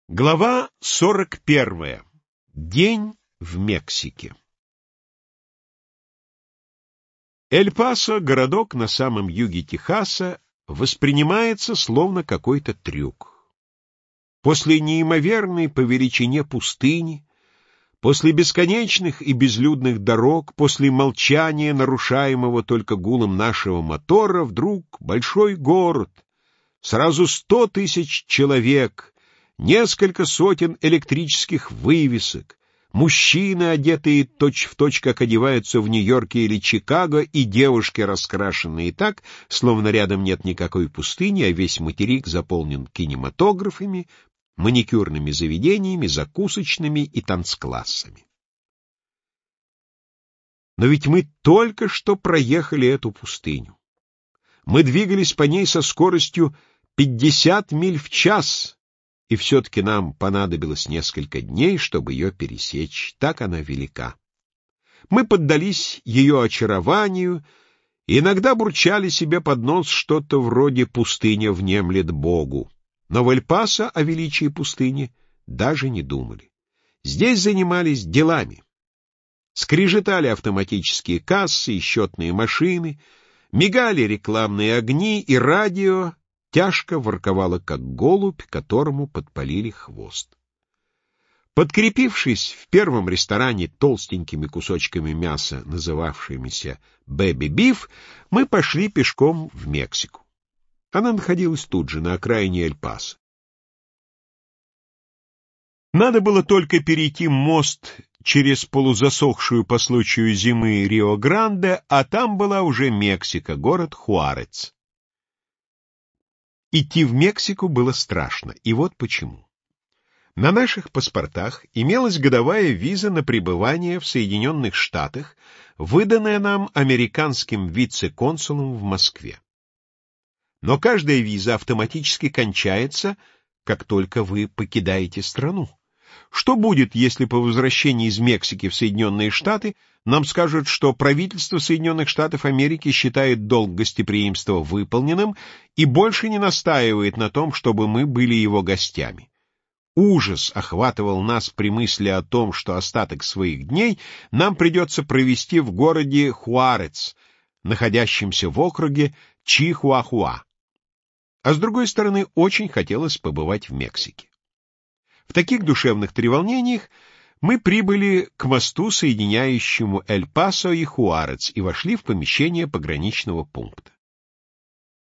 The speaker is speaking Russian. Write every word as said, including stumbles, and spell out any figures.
Глава сорок первая. День в Мексике. Эль-Пасо, городок на самом юге Техаса, воспринимается словно какой-то трюк. После неимоверной по величине пустыни, после бесконечных и безлюдных дорог, после молчания, нарушаемого только гулом нашего мотора, вдруг большой город, сразу сто тысяч человек, несколько сотен электрических вывесок, мужчины, одетые точь-в-точь, как одеваются в Нью-Йорке или Чикаго, и девушки, раскрашенные так, словно рядом нет никакой пустыни, а весь материк заполнен кинематографами, маникюрными заведениями, закусочными и танцклассами. Но ведь мы только что проехали эту пустыню. Мы двигались по ней со скоростью пятьдесят миль в час, и все-таки нам понадобилось несколько дней, чтобы ее пересечь, так она велика. Мы поддались ее очарованию и иногда бурчали себе под нос что-то вроде «пустыня внемлет Богу». Но в Эль-Пасо о величии пустыни даже не думали. Здесь занимались делами. Скрежетали автоматические кассы и счетные машины, мигали рекламные огни, и радио тяжко ворковало, как голубь, которому подпалили хвост. Подкрепившись в первом ресторане толстенькими кусочками мяса, называвшимися «бэби-биф», мы пошли пешком в Мексику. Она находилась тут же, на окраине Эль-Пасо. Надо было только перейти мост через полузасохшую по случаю зимы Рио-Гранде, а там была уже Мексика, город Хуарец. Идти в Мексику было страшно, и вот почему. На наших паспортах имелась годовая виза на пребывание в Соединенных Штатах, выданная нам американским вице-консулом в Москве. Но каждая виза автоматически кончается, как только вы покидаете страну. Что будет, если по возвращении из Мексики в Соединенные Штаты нам скажут, что правительство Соединенных Штатов Америки считает долг гостеприимства выполненным и больше не настаивает на том, чтобы мы были его гостями? Ужас охватывал нас при мысли о том, что остаток своих дней нам придется провести в городе Хуарец, находящемся в округе Чихуахуа. А с другой стороны, очень хотелось побывать в Мексике. В таких душевных треволнениях мы прибыли к мосту, соединяющему Эль-Пасо и Хуарец, и вошли в помещение пограничного пункта.